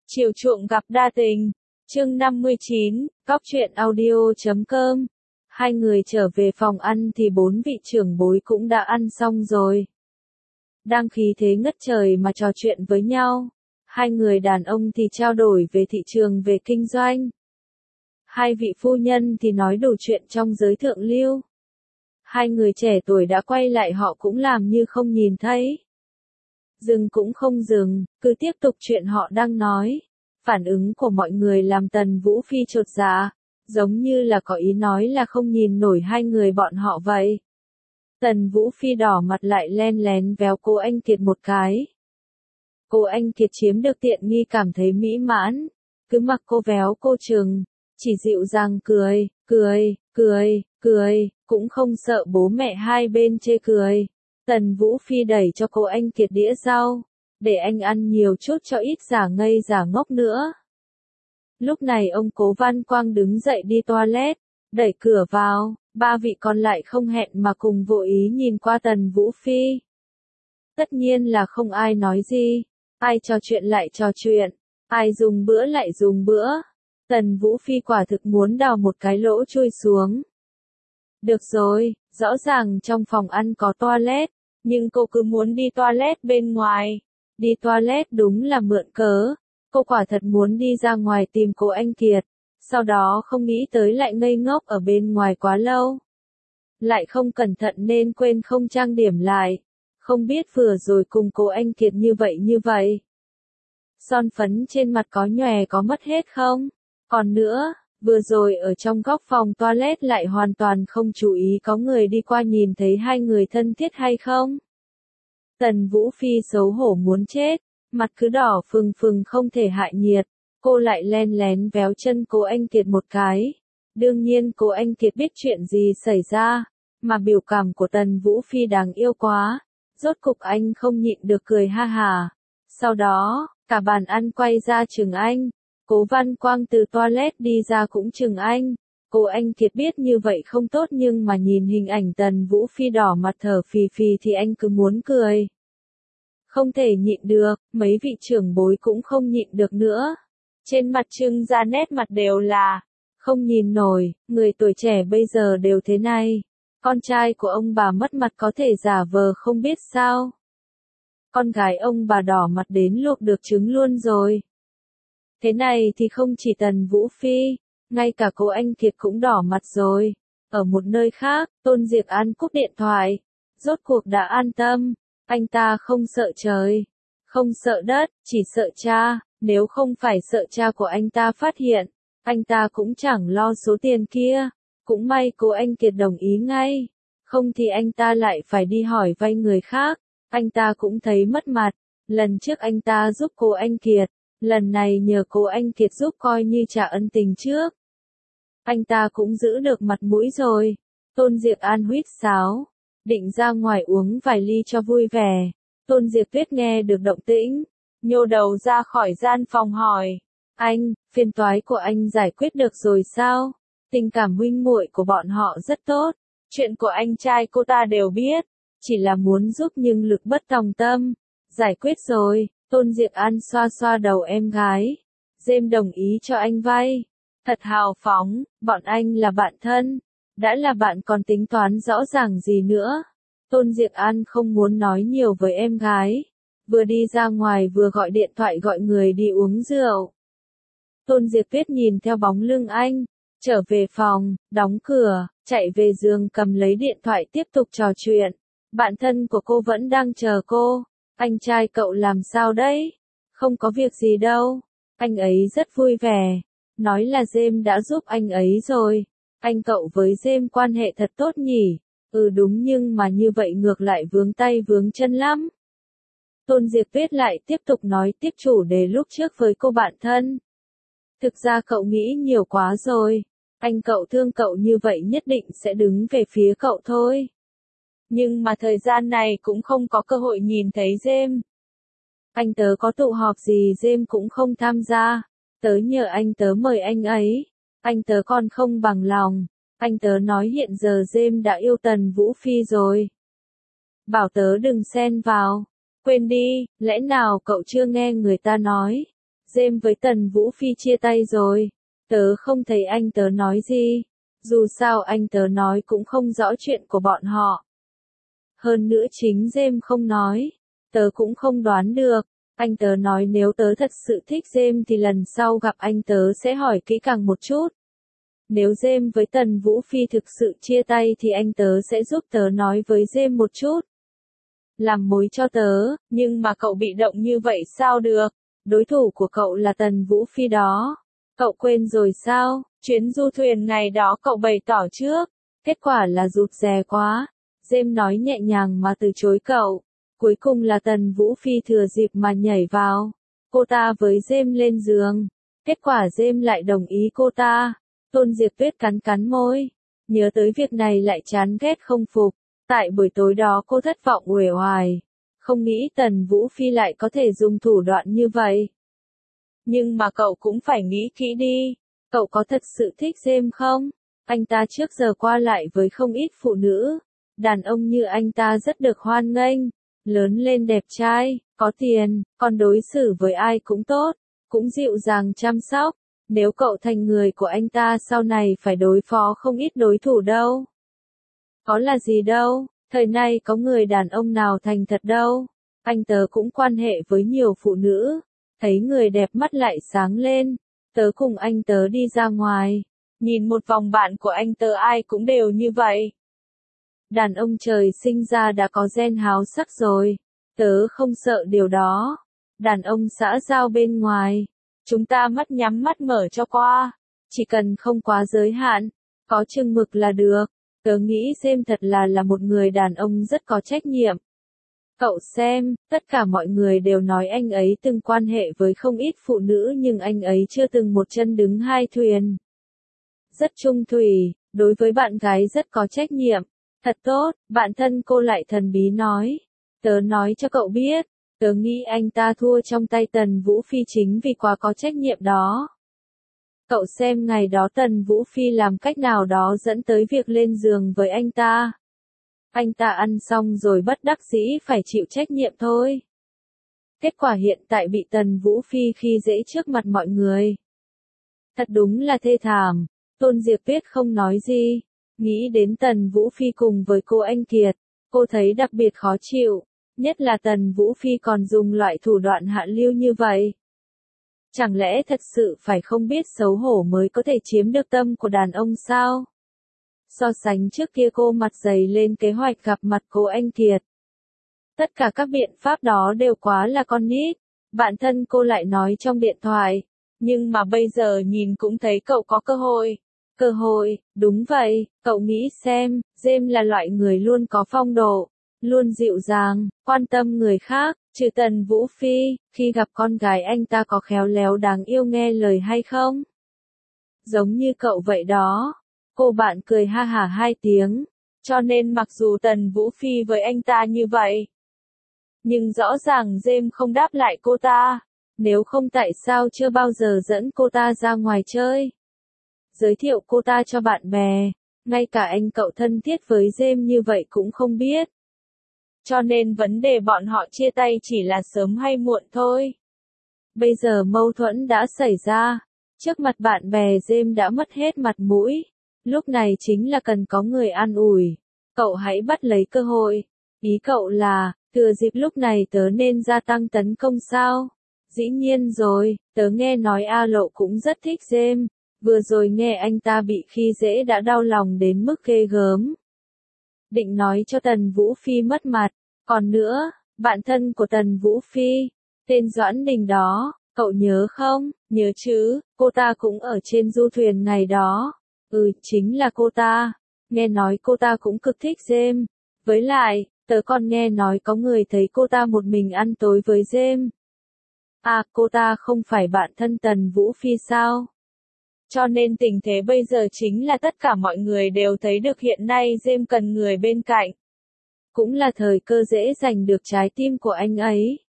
Chiều chuộng gặp đa tình. Chương 59, Góc truyện audio.com. Hai người trở về phòng ăn thì bốn vị trưởng bối cũng đã ăn xong rồi. Đang khí thế ngất trời mà trò chuyện với nhau. Hai người đàn ông thì trao đổi về thị trường, về kinh doanh. Hai vị phu nhân thì nói đủ chuyện trong giới thượng lưu. Hai người trẻ tuổi đã quay lại, họ cũng làm như không nhìn thấy. Dừng cũng không dừng, cứ tiếp tục chuyện họ đang nói. Phản ứng của mọi người làm Tần Vũ Phi chột dạ, giống như là có ý nói là không nhìn nổi hai người bọn họ vậy. Tần Vũ Phi đỏ mặt lại len lén véo cô anh Kiệt một cái. Cô anh Kiệt chiếm được tiện nghi cảm thấy mỹ mãn, cứ mặc cô véo cô chừng, chỉ dịu dàng cười, cũng không sợ bố mẹ hai bên chê cười. Tần Vũ Phi đẩy cho cô anh Kiệt đĩa rau, để anh ăn nhiều chút cho ít giả ngây giả ngốc nữa. Lúc này ông Cố Văn Quang đứng dậy đi toilet, đẩy cửa vào, ba vị còn lại không hẹn mà cùng vô ý nhìn qua Tần Vũ Phi. Tất nhiên là không ai nói gì, ai trò chuyện lại trò chuyện, ai dùng bữa lại dùng bữa. Tần Vũ Phi quả thực muốn đào một cái lỗ chui xuống. Được rồi, rõ ràng trong phòng ăn có toilet, nhưng cô cứ muốn đi toilet bên ngoài. Đi toilet đúng là mượn cớ. Cô quả thật muốn đi ra ngoài tìm cô anh Kiệt. Sau đó không nghĩ tới lại ngây ngốc ở bên ngoài quá lâu. Lại không cẩn thận nên quên không trang điểm lại. Không biết vừa rồi cùng cô anh Kiệt như vậy. Son phấn trên mặt có nhòe có mất hết không? Còn nữa, vừa rồi ở trong góc phòng toilet lại hoàn toàn không chú ý có người đi qua nhìn thấy hai người thân thiết hay không? Tần Vũ Phi xấu hổ muốn chết, mặt cứ đỏ phừng phừng không thể hạ nhiệt, cô lại len lén véo chân cô anh Kiệt một cái. Đương nhiên cô anh Kiệt biết chuyện gì xảy ra, mà biểu cảm của Tần Vũ Phi đáng yêu quá, rốt cục anh không nhịn được cười ha hà. Sau đó, cả bàn ăn quay ra chừng anh, Cố Văn Quang từ toilet đi ra cũng chừng anh. Cô anh Kiệt biết như vậy không tốt nhưng mà nhìn hình ảnh Tần Vũ Phi đỏ mặt thở phì phì thì anh cứ muốn cười. Không thể nhịn được, mấy vị trưởng bối cũng không nhịn được nữa. Trên mặt trưng ra nét mặt đều là không nhìn nổi, người tuổi trẻ bây giờ đều thế này. Con trai của ông bà mất mặt có thể giả vờ không biết sao. Con gái ông bà đỏ mặt đến luộc được trứng luôn rồi. Thế này thì không chỉ Tần Vũ Phi, ngay cả cô anh Kiệt cũng đỏ mặt rồi. Ở một nơi khác, Tôn Diệc An cúp điện thoại. Rốt cuộc đã an tâm. Anh ta không sợ trời, không sợ đất, chỉ sợ cha. Nếu không phải sợ cha của anh ta phát hiện, anh ta cũng chẳng lo số tiền kia. Cũng may cô anh Kiệt đồng ý ngay. Không thì anh ta lại phải đi hỏi vay người khác. Anh ta cũng thấy mất mặt. Lần trước anh ta giúp cô anh Kiệt, lần này nhờ cô anh Kiệt giúp coi như trả ân tình trước. Anh ta cũng giữ được mặt mũi rồi. Tôn Diệc An huýt sáo, định ra ngoài uống vài ly cho vui vẻ. Tôn Diệc Tuyết nghe được động tĩnh, nhô đầu ra khỏi gian phòng hỏi. Anh, phiền toái của anh giải quyết được rồi sao? Tình cảm huynh muội của bọn họ rất tốt. Chuyện của anh trai cô ta đều biết. Chỉ là muốn giúp nhưng lực bất tòng tâm. Giải quyết rồi. Tôn Diệc An xoa xoa đầu em gái. Dêm đồng ý cho anh vay. Thật hào phóng, bọn anh là bạn thân. Đã là bạn còn tính toán rõ ràng gì nữa. Tôn Diệc An không muốn nói nhiều với em gái. Vừa đi ra ngoài vừa gọi điện thoại gọi người đi uống rượu. Tôn Diệc Tuyết nhìn theo bóng lưng anh, trở về phòng, đóng cửa, chạy về giường cầm lấy điện thoại tiếp tục trò chuyện. Bạn thân của cô vẫn đang chờ cô. Anh trai cậu làm sao đấy? Không có việc gì đâu. Anh ấy rất vui vẻ. Nói là Dêm đã giúp anh ấy rồi. Anh cậu với Dêm quan hệ thật tốt nhỉ? Ừ đúng nhưng mà như vậy ngược lại vướng tay vướng chân lắm. Tôn Diệc Tuyết lại tiếp tục nói tiếp chủ đề lúc trước với cô bạn thân. Thực ra cậu nghĩ nhiều quá rồi. Anh cậu thương cậu như vậy nhất định sẽ đứng về phía cậu thôi. Nhưng mà thời gian này cũng không có cơ hội nhìn thấy Dêm. Anh tớ có tụ họp gì Dêm cũng không tham gia. Tớ nhờ anh tớ mời anh ấy. Anh tớ còn không bằng lòng. Anh tớ nói hiện giờ Dêm đã yêu Tần Vũ Phi rồi. Bảo tớ đừng xen vào. Quên đi, lẽ nào cậu chưa nghe người ta nói. James với Tần Vũ Phi chia tay rồi. Tớ không thấy anh tớ nói gì. Dù sao anh tớ nói cũng không rõ chuyện của bọn họ. Hơn nữa chính James không nói. Tớ cũng không đoán được. Anh tớ nói nếu tớ thật sự thích James thì lần sau gặp anh tớ sẽ hỏi kỹ càng một chút. Nếu James với Tần Vũ Phi thực sự chia tay thì anh tớ sẽ giúp tớ nói với James một chút. Làm mối cho tớ, nhưng mà cậu bị động như vậy sao được? Đối thủ của cậu là Tần Vũ Phi đó. Cậu quên rồi sao? Chuyến du thuyền ngày đó cậu bày tỏ trước. Kết quả là rụt rè quá. James nói nhẹ nhàng mà từ chối cậu. Cuối cùng là Tần Vũ Phi thừa dịp mà nhảy vào. Cô ta với James lên giường. Kết quả James lại đồng ý cô ta. Tôn Diệp Tuyết cắn cắn môi. Nhớ tới việc này lại chán ghét không phục. Tại buổi tối đó cô thất vọng uể oải. Không nghĩ Tần Vũ Phi lại có thể dùng thủ đoạn như vậy. Nhưng mà cậu cũng phải nghĩ kỹ đi. Cậu có thật sự thích James không? Anh ta trước giờ qua lại với không ít phụ nữ. Đàn ông như anh ta rất được hoan nghênh. Lớn lên đẹp trai, có tiền, còn đối xử với ai cũng tốt, cũng dịu dàng chăm sóc. Nếu cậu thành người của anh ta sau này phải đối phó không ít đối thủ đâu. Có là gì đâu, thời nay có người đàn ông nào thành thật đâu. Anh tớ cũng quan hệ với nhiều phụ nữ, thấy người đẹp mắt lại sáng lên. Tớ cùng anh tớ đi ra ngoài, nhìn một vòng bạn của anh tớ ai cũng đều như vậy. Đàn ông trời sinh ra đã có gen háo sắc rồi. Tớ không sợ điều đó. Đàn ông xã giao bên ngoài. Chúng ta mắt nhắm mắt mở cho qua. Chỉ cần không quá giới hạn. Có chừng mực là được. Tớ nghĩ James thật là một người đàn ông rất có trách nhiệm. Cậu xem, tất cả mọi người đều nói anh ấy từng quan hệ với không ít phụ nữ nhưng anh ấy chưa từng một chân đứng hai thuyền. Rất trung thủy, đối với bạn gái rất có trách nhiệm. Thật tốt, bạn thân cô lại thần bí nói. Tớ nói cho cậu biết, tớ nghĩ anh ta thua trong tay Tần Vũ Phi chính vì quá có trách nhiệm đó. Cậu xem ngày đó Tần Vũ Phi làm cách nào đó dẫn tới việc lên giường với anh ta. Anh ta ăn xong rồi bất đắc dĩ phải chịu trách nhiệm thôi. Kết quả hiện tại bị Tần Vũ Phi khi dễ trước mặt mọi người. Thật đúng là thê thảm. Tôn Diệp Tuyết không nói gì. Nghĩ đến Tần Vũ Phi cùng với cô Anh Kiệt, cô thấy đặc biệt khó chịu, nhất là Tần Vũ Phi còn dùng loại thủ đoạn hạ lưu như vậy. Chẳng lẽ thật sự phải không biết xấu hổ mới có thể chiếm được tâm của đàn ông sao? So sánh trước kia cô mặt dày lên kế hoạch gặp mặt cô Anh Kiệt. Tất cả các biện pháp đó đều quá là con nít, bạn thân cô lại nói trong điện thoại, nhưng mà bây giờ nhìn cũng thấy cậu có cơ hội. Cơ hội, đúng vậy, cậu nghĩ xem, James là loại người luôn có phong độ, luôn dịu dàng, quan tâm người khác, trừ Tần Vũ Phi, khi gặp con gái anh ta có khéo léo đáng yêu nghe lời hay không? Giống như cậu vậy đó. Cô bạn cười ha hả 2 tiếng, cho nên mặc dù Tần Vũ Phi với anh ta như vậy, nhưng rõ ràng James không đáp lại cô ta, nếu không tại sao chưa bao giờ dẫn cô ta ra ngoài chơi. Giới thiệu cô ta cho bạn bè, ngay cả anh cậu thân thiết với James như vậy cũng không biết. Cho nên vấn đề bọn họ chia tay chỉ là sớm hay muộn thôi. Bây giờ mâu thuẫn đã xảy ra, trước mặt bạn bè James đã mất hết mặt mũi, lúc này chính là cần có người an ủi. Cậu hãy bắt lấy cơ hội. Ý cậu là, thừa dịp lúc này tớ nên gia tăng tấn công sao? Dĩ nhiên rồi, tớ nghe nói A Lộ cũng rất thích James. Vừa rồi nghe anh ta bị khi dễ đã đau lòng đến mức ghê gớm. Định nói cho Tần Vũ Phi mất mặt. Còn nữa, bạn thân của Tần Vũ Phi, tên Doãn Đình đó, cậu nhớ không? Nhớ chứ, cô ta cũng ở trên du thuyền ngày đó. Chính là cô ta. Nghe nói cô ta cũng cực thích James. Với lại, tớ còn nghe nói có người thấy cô ta một mình ăn tối với James. À, cô ta không phải bạn thân Tần Vũ Phi sao? Cho nên tình thế bây giờ chính là tất cả mọi người đều thấy được hiện nay James cần người bên cạnh. Cũng là thời cơ dễ giành được trái tim của anh ấy.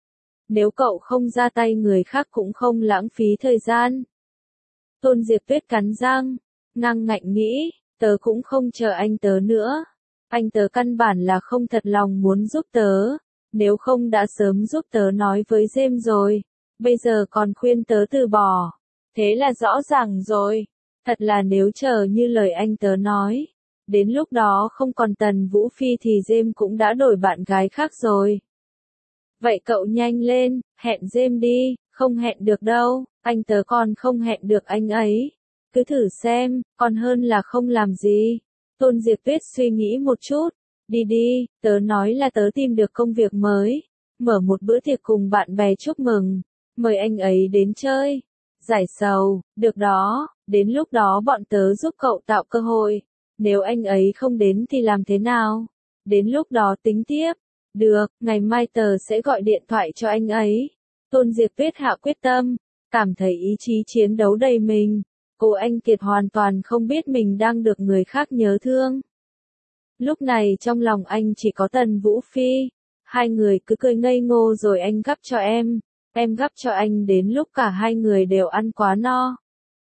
Nếu cậu không ra tay người khác cũng không lãng phí thời gian. Tôn Diệp Tuyết cắn răng, ngăng ngạnh nghĩ, tớ cũng không chờ anh tớ nữa. Anh tớ căn bản là không thật lòng muốn giúp tớ, nếu không đã sớm giúp tớ nói với James rồi. bây giờ còn khuyên tớ từ bỏ. Thế là rõ ràng rồi. Thật là nếu chờ như lời anh tớ nói, đến lúc đó không còn Tần Vũ Phi thì James cũng đã đổi bạn gái khác rồi. Vậy cậu nhanh lên, hẹn James đi, không hẹn được đâu, anh tớ còn không hẹn được anh ấy. Cứ thử xem, còn hơn là không làm gì. Tôn Diệp Tuyết suy nghĩ một chút. Đi đi, tớ nói là tớ tìm được công việc mới. Mở một bữa tiệc cùng bạn bè chúc mừng. Mời anh ấy đến chơi. Giải sầu, được đó, đến lúc đó bọn tớ giúp cậu tạo cơ hội. Nếu anh ấy không đến thì làm thế nào? Đến lúc đó tính tiếp. Được, ngày mai tớ sẽ gọi điện thoại cho anh ấy. Tôn Diệp Tuyết hạ quyết tâm, cảm thấy ý chí chiến đấu đầy mình. Cô Anh Kiệt hoàn toàn không biết mình đang được người khác nhớ thương. Lúc này trong lòng anh chỉ có Tần Vũ Phi. Hai người cứ cười ngây ngô rồi anh gắp cho em gắp cho anh đến lúc cả hai người đều ăn quá no.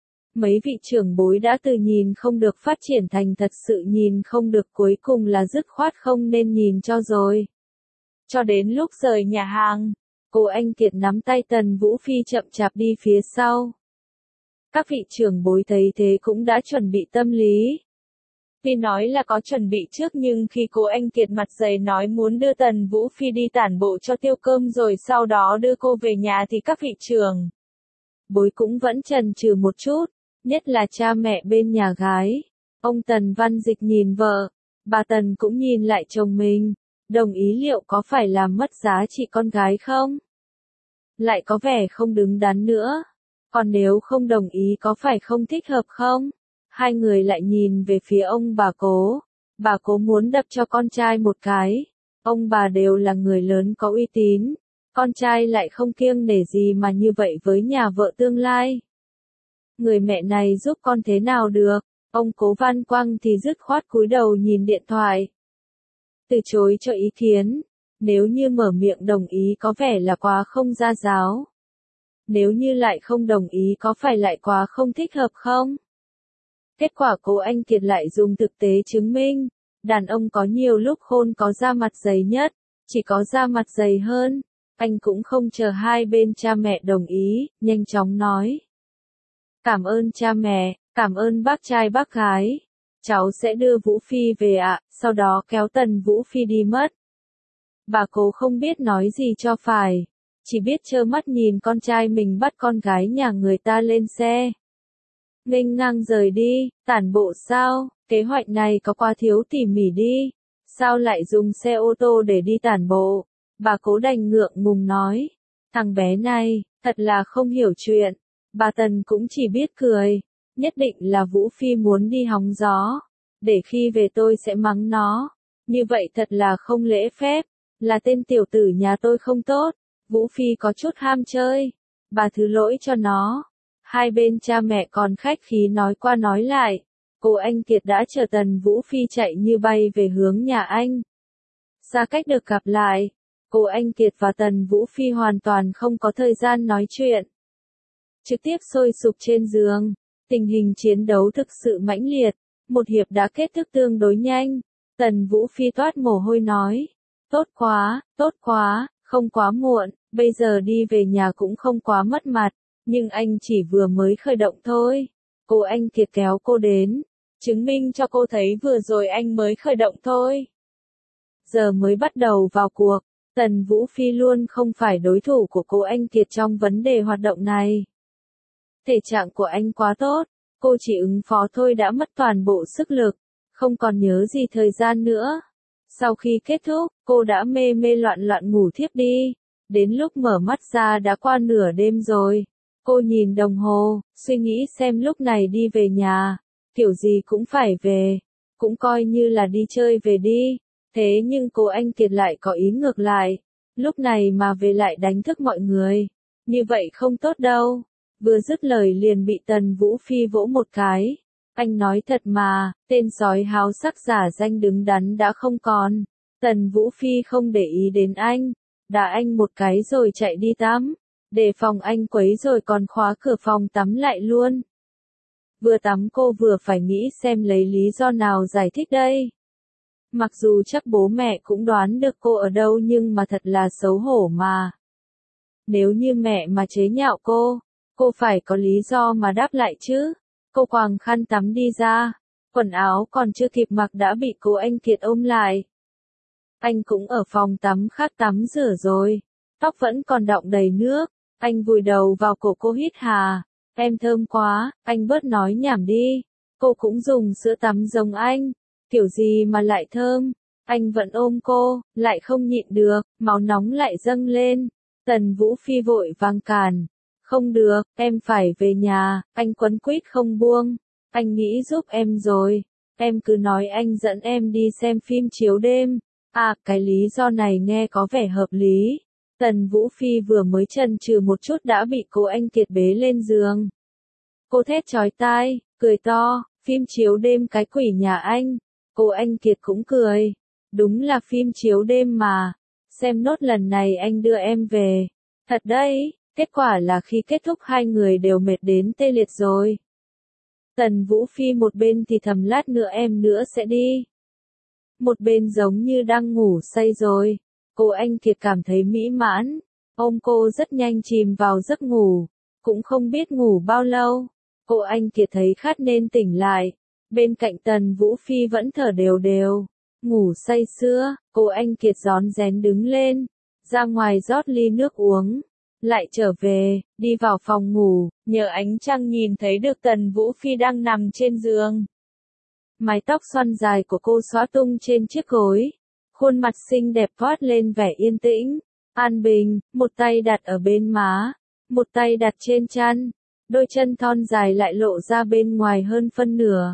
Mấy vị trưởng bối đã từ nhìn không được phát triển thành thật sự nhìn không được, cuối cùng là dứt khoát không nên nhìn cho rồi. Cho đến lúc rời nhà hàng, cô Anh Kiệt nắm tay Tần Vũ Phi chậm chạp đi phía sau. Các vị trưởng bối thấy thế cũng đã chuẩn bị tâm lý. Tuy nói là có chuẩn bị trước nhưng khi cô Anh Kiệt mặt dày nói muốn đưa Tần Vũ Phi đi tản bộ cho tiêu cơm rồi sau đó đưa cô về nhà thì các vị trưởng bối cũng vẫn chần chừ một chút, nhất là cha mẹ bên nhà gái. Ông Tần Văn Dịch nhìn vợ, bà Tần cũng nhìn lại chồng mình, đồng ý liệu có phải làm mất giá trị con gái không? Lại có vẻ không đứng đắn nữa. Còn nếu không đồng ý có phải không thích hợp không? Hai người lại nhìn về phía ông bà Cố. Bà Cố muốn đập cho con trai một cái. Ông bà đều là người lớn có uy tín. Con trai lại không kiêng nể gì mà như vậy với nhà vợ tương lai. Người mẹ này giúp con thế nào được? Ông Cố Văn Quang thì dứt khoát cúi đầu nhìn điện thoại. Từ chối cho ý kiến. Nếu như mở miệng đồng ý có vẻ là quá không gia giáo. Nếu như lại không đồng ý có phải lại quá không thích hợp không? Kết quả cô Anh Kiệt lại dùng thực tế chứng minh. Đàn ông có nhiều lúc khôn có da mặt dày nhất, chỉ có da mặt dày hơn. Anh cũng không chờ hai bên cha mẹ đồng ý, nhanh chóng nói. Cảm ơn cha mẹ, cảm ơn bác trai bác gái. Cháu sẽ đưa Vũ Phi về ạ, sau đó kéo Tần Vũ Phi đi mất. Bà Cố không biết nói gì cho phải. Chỉ biết trơ mắt nhìn con trai mình bắt con gái nhà người ta lên xe. Nghênh ngang rời đi, tản bộ sao, kế hoạch này có quá thiếu tỉ mỉ đi. Sao lại dùng xe ô tô để đi tản bộ? Bà Cố đành ngượng ngùng nói. Thằng bé này, thật là không hiểu chuyện. Bà Tần cũng chỉ biết cười. Nhất định là Vũ Phi muốn đi hóng gió. Để khi về tôi sẽ mắng nó. Như vậy thật là không lễ phép. Là tên tiểu tử nhà tôi không tốt. Vũ Phi có chút ham chơi. Bà thứ lỗi cho nó. Hai bên cha mẹ còn khách khí nói qua nói lại. Cô Anh Kiệt đã chờ Tần Vũ Phi chạy như bay về hướng nhà anh. Xa cách được gặp lại. Cô Anh Kiệt và Tần Vũ Phi hoàn toàn không có thời gian nói chuyện. Trực tiếp sôi sục trên giường. Tình hình chiến đấu thực sự mãnh liệt. Một hiệp đã kết thúc tương đối nhanh. Tần Vũ Phi toát mồ hôi nói. Tốt quá, không quá muộn, bây giờ đi về nhà cũng không quá mất mặt, nhưng anh chỉ vừa mới khởi động thôi. Cô Anh Kiệt kéo cô đến, chứng minh cho cô thấy vừa rồi anh mới khởi động thôi. Giờ mới bắt đầu vào cuộc, Tần Vũ Phi luôn không phải đối thủ của cô Anh Kiệt trong vấn đề hoạt động này. Thể trạng của anh quá tốt, cô chỉ ứng phó thôi đã mất toàn bộ sức lực, không còn nhớ gì thời gian nữa. Sau khi kết thúc, cô đã mê mê loạn loạn ngủ thiếp đi. Đến lúc mở mắt ra đã qua nửa đêm rồi. Cô nhìn đồng hồ, suy nghĩ xem lúc này đi về nhà. Kiểu gì cũng phải về. Cũng coi như là đi chơi về đi. Thế nhưng cô Anh Kiệt lại có ý ngược lại. Lúc này mà về lại đánh thức mọi người. Như vậy không tốt đâu. Vừa dứt lời liền bị Tần Vũ Phi vỗ một cái. Anh nói thật mà, tên sói háo sắc giả danh đứng đắn đã không còn. Tần Vũ Phi không để ý đến anh, đá anh một cái rồi chạy đi tắm. Để phòng anh quấy rồi còn khóa cửa phòng tắm lại luôn. Vừa tắm cô vừa phải nghĩ xem lấy lý do nào giải thích đây. Mặc dù chắc bố mẹ cũng đoán được cô ở đâu nhưng mà thật là xấu hổ mà. Nếu như mẹ mà chế nhạo cô phải có lý do mà đáp lại chứ. Cô quàng khăn tắm đi ra, quần áo còn chưa kịp mặc đã bị cô anh Kiệt ôm lại. Anh cũng ở phòng tắm khác tắm rửa rồi, tóc vẫn còn đọng đầy nước, anh vùi đầu vào cổ cô hít hà, em thơm quá, anh bớt nói nhảm đi, cô cũng dùng sữa tắm giống anh, kiểu gì mà lại thơm, anh vẫn ôm cô, lại không nhịn được, máu nóng lại dâng lên, Tần Vũ Phi vội vàng cản, không được, em phải về nhà, anh quấn quýt không buông, anh nghĩ giúp em rồi, em cứ nói anh dẫn em đi xem phim chiếu đêm. À, cái lý do này nghe có vẻ hợp lý. Tần Vũ Phi vừa mới chần chừ một chút đã bị cô anh Kiệt bế lên giường. Cô thét chói tai, cười to, phim chiếu đêm cái quỷ nhà anh. Cô anh Kiệt cũng cười. Đúng là phim chiếu đêm mà. Xem nốt lần này anh đưa em về. Thật đấy, kết quả là khi kết thúc hai người đều mệt đến tê liệt rồi. Tần Vũ Phi một bên thì thầm lát nữa em nữa sẽ đi. Một bên giống như đang ngủ say rồi. Cô anh Kiệt cảm thấy mỹ mãn. Ôm cô rất nhanh chìm vào giấc ngủ. Cũng không biết ngủ bao lâu. Cô anh Kiệt thấy khát nên tỉnh lại. Bên cạnh Tần Vũ Phi vẫn thở đều đều. Ngủ say sưa, cô anh Kiệt rón rén đứng lên. Ra ngoài rót ly nước uống. Lại trở về, đi vào phòng ngủ. Nhờ ánh trăng nhìn thấy được Tần Vũ Phi đang nằm trên giường. Mái tóc xoăn dài của cô xõa tung trên chiếc gối. Khuôn mặt xinh đẹp toát lên vẻ yên tĩnh, an bình, một tay đặt ở bên má, một tay đặt trên trán, đôi chân thon dài lại lộ ra bên ngoài hơn phân nửa.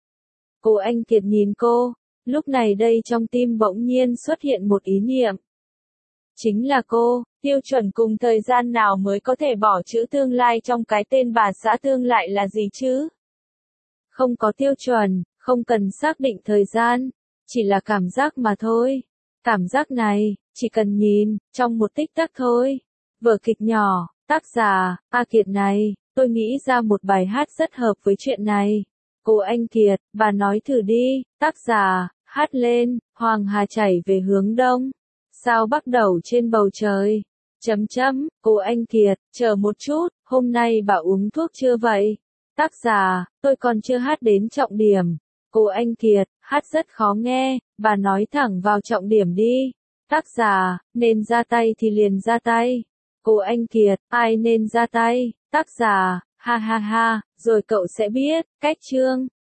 Cô anh Kiệt nhìn cô, lúc này đây trong tim bỗng nhiên xuất hiện một ý niệm. Chính là cô, tiêu chuẩn cùng thời gian nào mới có thể bỏ chữ tương lai trong cái tên bà xã tương lại là gì chứ? Không có tiêu chuẩn, không cần xác định thời gian, chỉ là cảm giác mà thôi. Cảm giác này, chỉ cần nhìn, trong một tích tắc thôi. Vở kịch nhỏ, tác giả, A Kiệt này, tôi nghĩ ra một bài hát rất hợp với chuyện này. Cô anh Kiệt, bà nói thử đi, tác giả, hát lên, Hoàng Hà chảy về hướng đông. Sao bắt đầu trên bầu trời? Cô anh Kiệt, chờ một chút, hôm nay bà uống thuốc chưa vậy? Tác giả, tôi còn chưa hát đến trọng điểm. Cô anh Kiệt, hát rất khó nghe, bà nói thẳng vào trọng điểm đi. Tác giả, nên ra tay thì liền ra tay. Cô anh Kiệt, ai nên ra tay? Tác giả, ha ha ha, rồi cậu sẽ biết, cách chương.